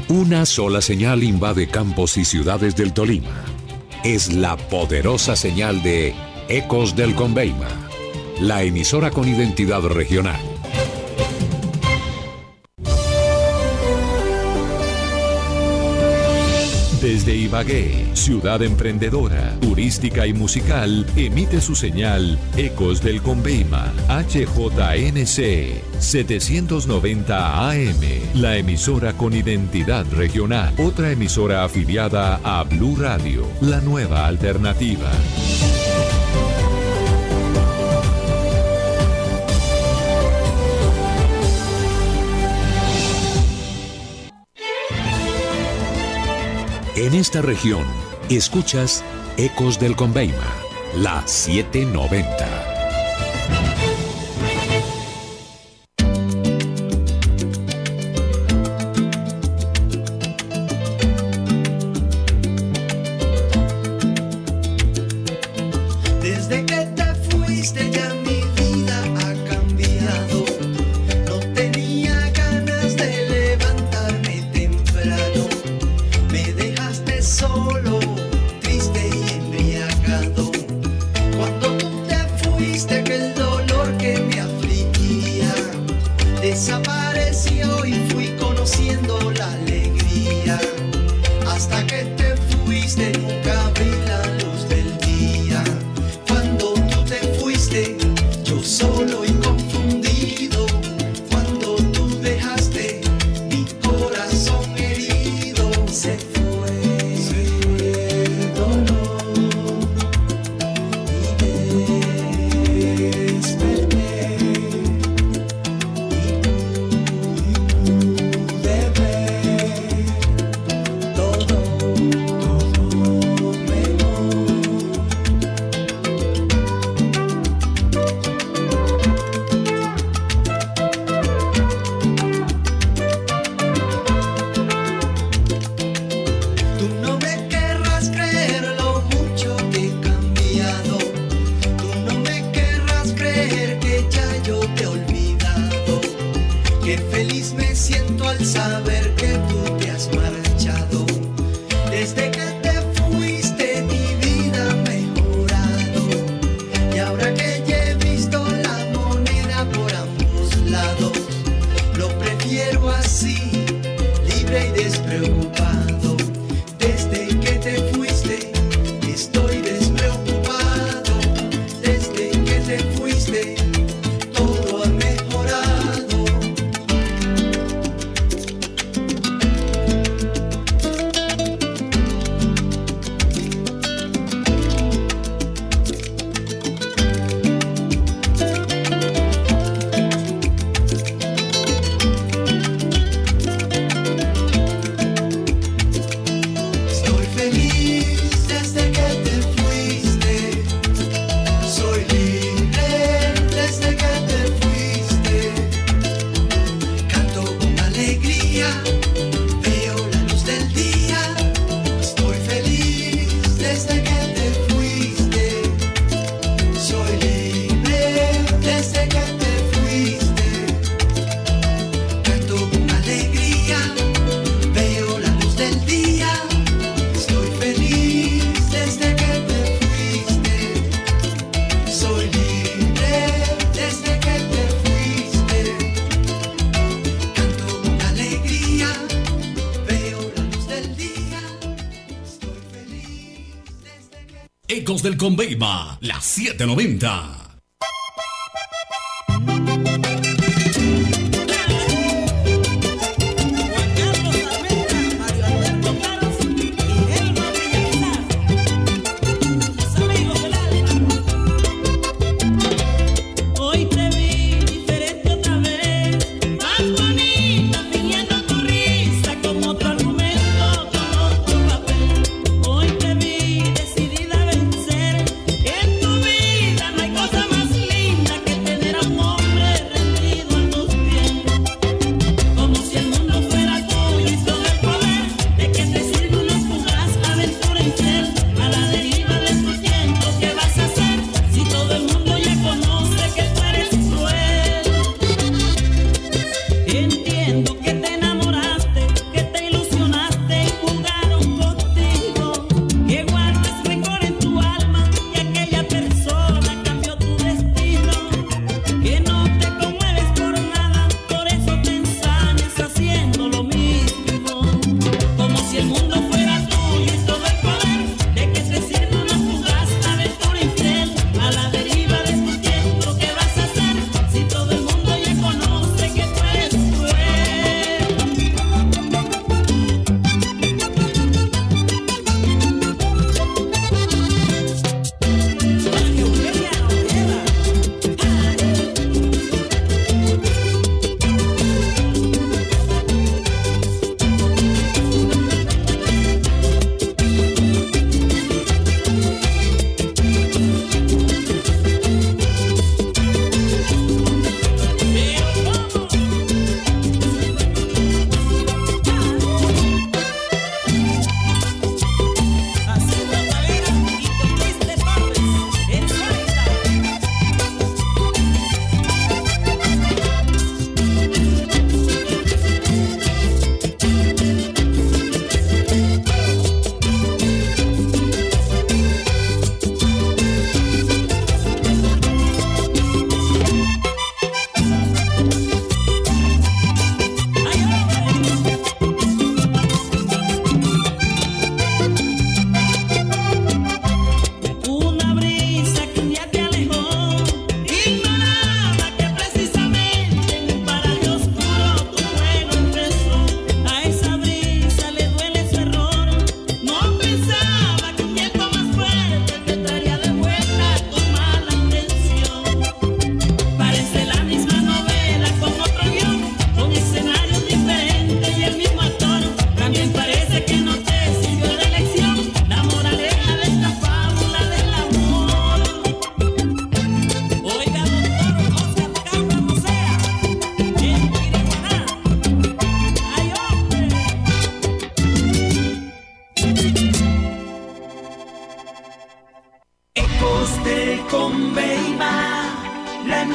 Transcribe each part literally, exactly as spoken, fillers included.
Una sola señal invade campos y ciudades del Tolima. Es la poderosa señal de Ecos del Conveima, la emisora con identidad regional. Desde Ibagué, ciudad emprendedora, turística y musical, emite su señal Ecos del Conveima, H J N C, setecientos noventa A M, la emisora con identidad regional. Otra emisora afiliada a Blue Radio, la nueva alternativa. En esta región, escuchas Ecos del Conveima, la setecientos noventa. Desde que te fuiste ya mi vida ha cambiado. No tenía ganas de levantarme temprano. Me dejaste solo, triste y embriagado. Cuando tú te fuiste, aquel dolor que me afligía desapareció y fui conociendo la alegría. Hasta que te fuiste nunca vi la luz del día. Cuando tú te fuiste, yo solo y confundido. Cuando tú dejaste mi corazón herido, se fue, se fue el dolor y desperté y pude ver todo, todo mejor. Tú no me querrás creer lo mucho que he cambiado. Tú no me querrás creer que ya yo te he olvidado. Qué feliz me siento al saber que tú te has marchado. Desde que te fuiste mi vida ha mejorado. Y ahora que ya he visto la moneda por ambos lados, lo prefiero así, libre y despreocupado. Desde que te fuiste, estoy despreocupado. Desde que te fuiste, todo ha mejorado. Estoy feliz desde que te fuiste. Soy libre desde que te fuiste. Canto con alegría, veo la luz del día. Estoy feliz desde que te fuiste. Soy libre desde que te fuiste. Canto con alegría, veo la luz del día. Estoy feliz desde que te fuiste. Soy libre desde que te fuiste. Canto con alegría, veo la luz del día. Estoy feliz desde que... Ecos del Conveima, la setecientos noventa. Hoy te vi diferente otra vez, más bonita, fingiendo tu risa con otro argumento, con otro papel. Hoy te vi decidida a vencer, en tu vida no hay cosa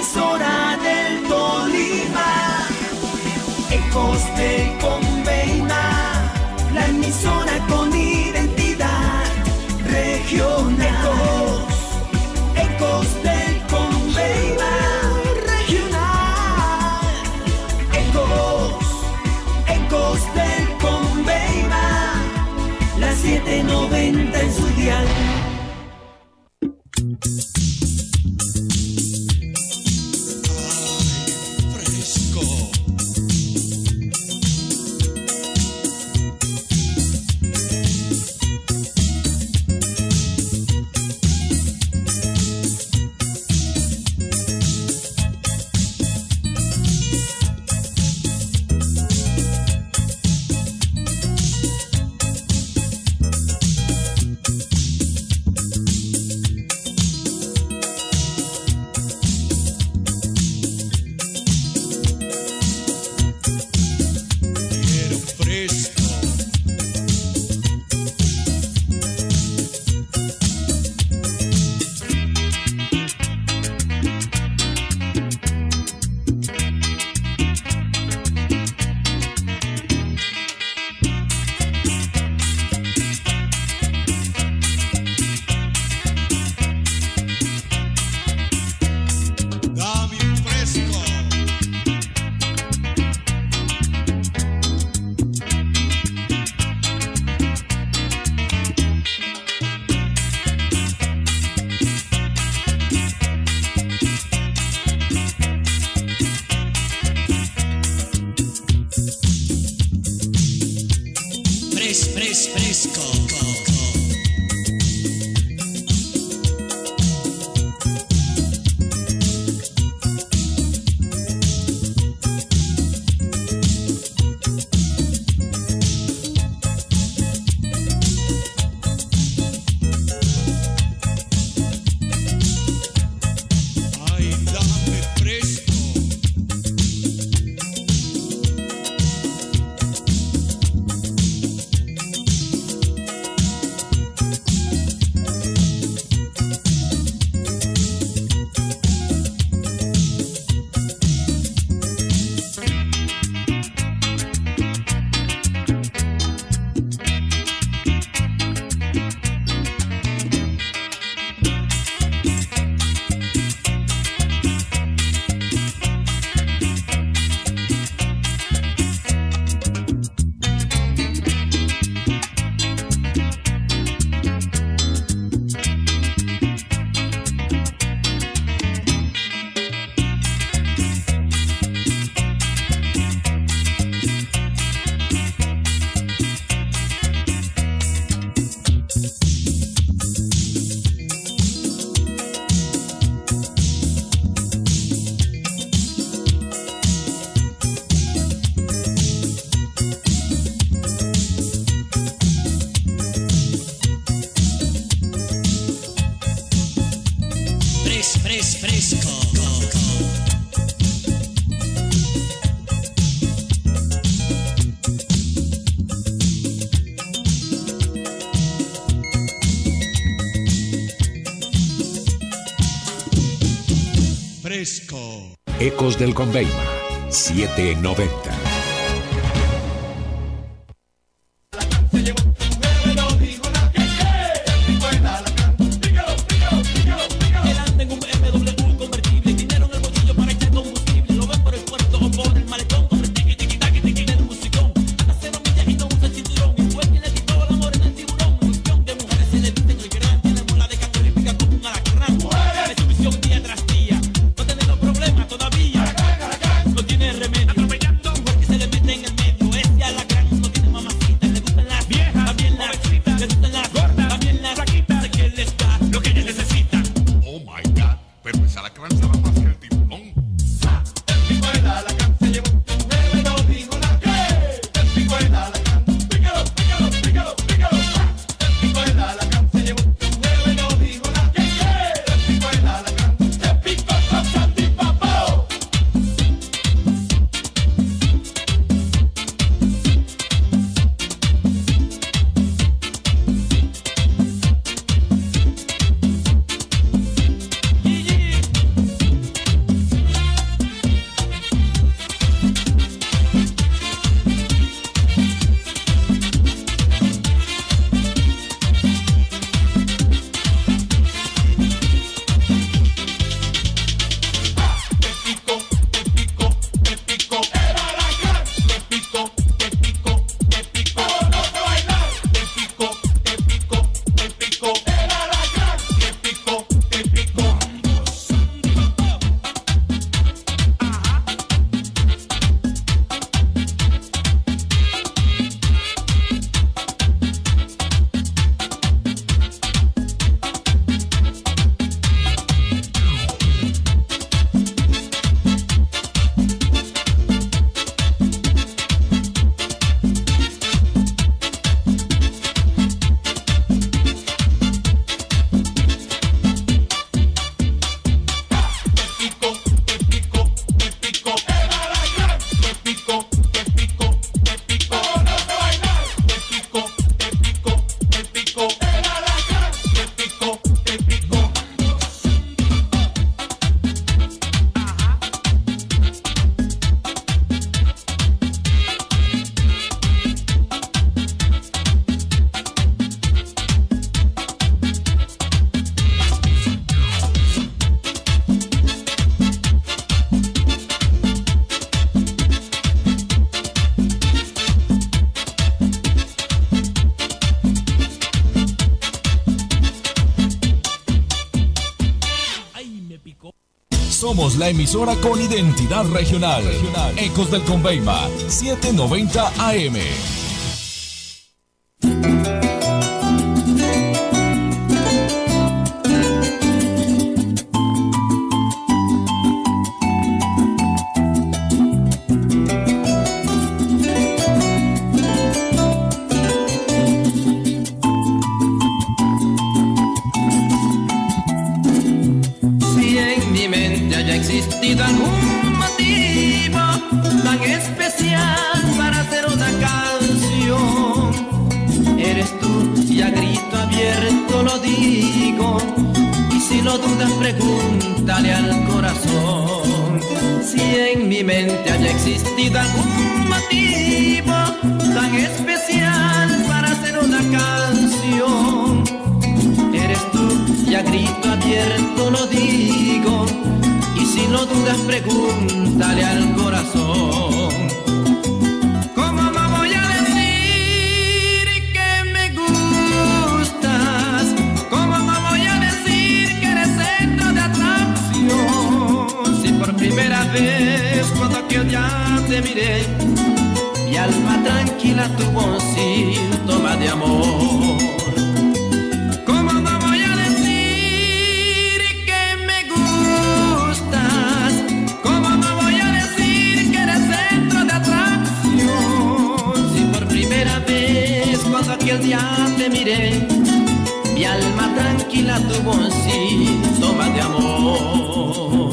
emisora del Tolima. Ecos del Conveima, la emisora con identidad regional. Ecos, ecos del Conveima regional. Ecos, ecos del Conveima, la siete noventa en su dial. Ecos del Conveima, siete noventa. Todavía no tiene remedio. Somos la emisora con identidad regional. regional. Ecos del Conveima, setecientos noventa A M. Algún motivo tan especial para hacer una canción. Eres tú y a grito abierto lo digo, y si lo dudas pregúntale al corazón. Si en mi mente haya existido algún motivo tan especial para hacer una canción, eres tú y a grito abierto lo digo, y si lo dudas, pregúntale al corazón. ¿Cómo no voy a decir que me gustas? ¿Cómo no voy a decir que eres centro de atracción? Si por primera vez cuando aquel día te miré, mi alma tranquila tuvo un síntoma de amor. Aquel día te miré, mi alma tranquila tuvo un síntoma de amor.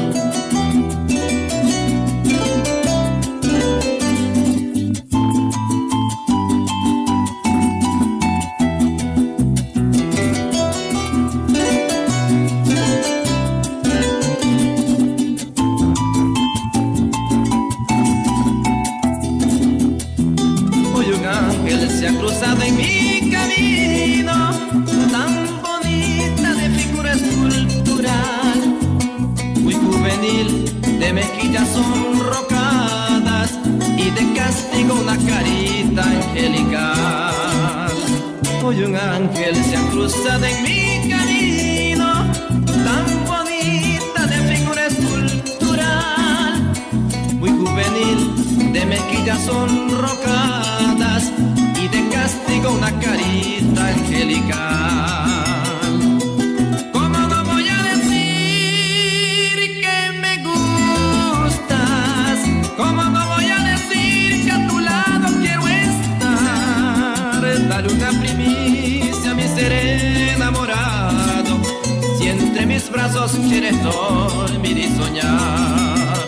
Se ha cruzado en mi camino, tan bonita de figura escultural, muy juvenil, de mejillas sonrocadas y de castigo una carita angelical. Hoy un ángel se ha cruzado en mi camino, tan bonita de figura escultural, muy juvenil, de mejillas sonrocadas y de castigo una carita angelical. ¿Cómo no voy a decir que me gustas? ¿Cómo no voy a decir que a tu lado quiero estar? Dale una primicia a mi ser enamorado, si entre mis brazos quieres dormir y soñar.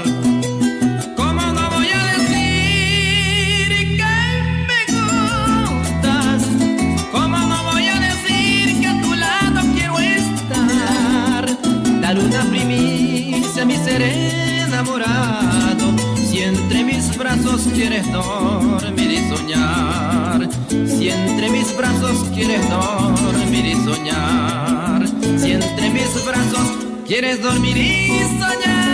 Una primicia a mi ser enamorado, si entre mis brazos quieres dormir y soñar. Si entre mis brazos quieres dormir y soñar. Si entre mis brazos quieres dormir y soñar.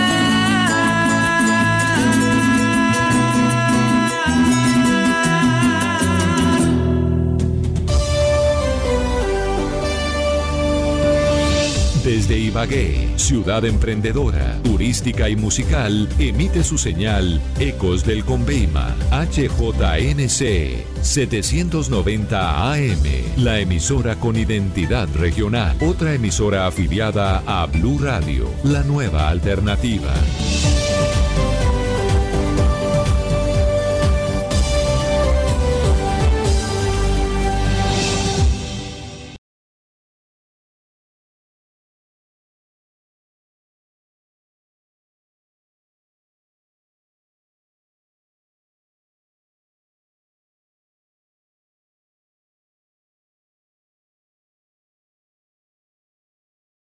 Desde Ibagué, ciudad emprendedora, turística y musical, emite su señal Ecos del Conveima, H J N C, setecientos noventa A M, la emisora con identidad regional, otra emisora afiliada a Blue Radio, la nueva alternativa.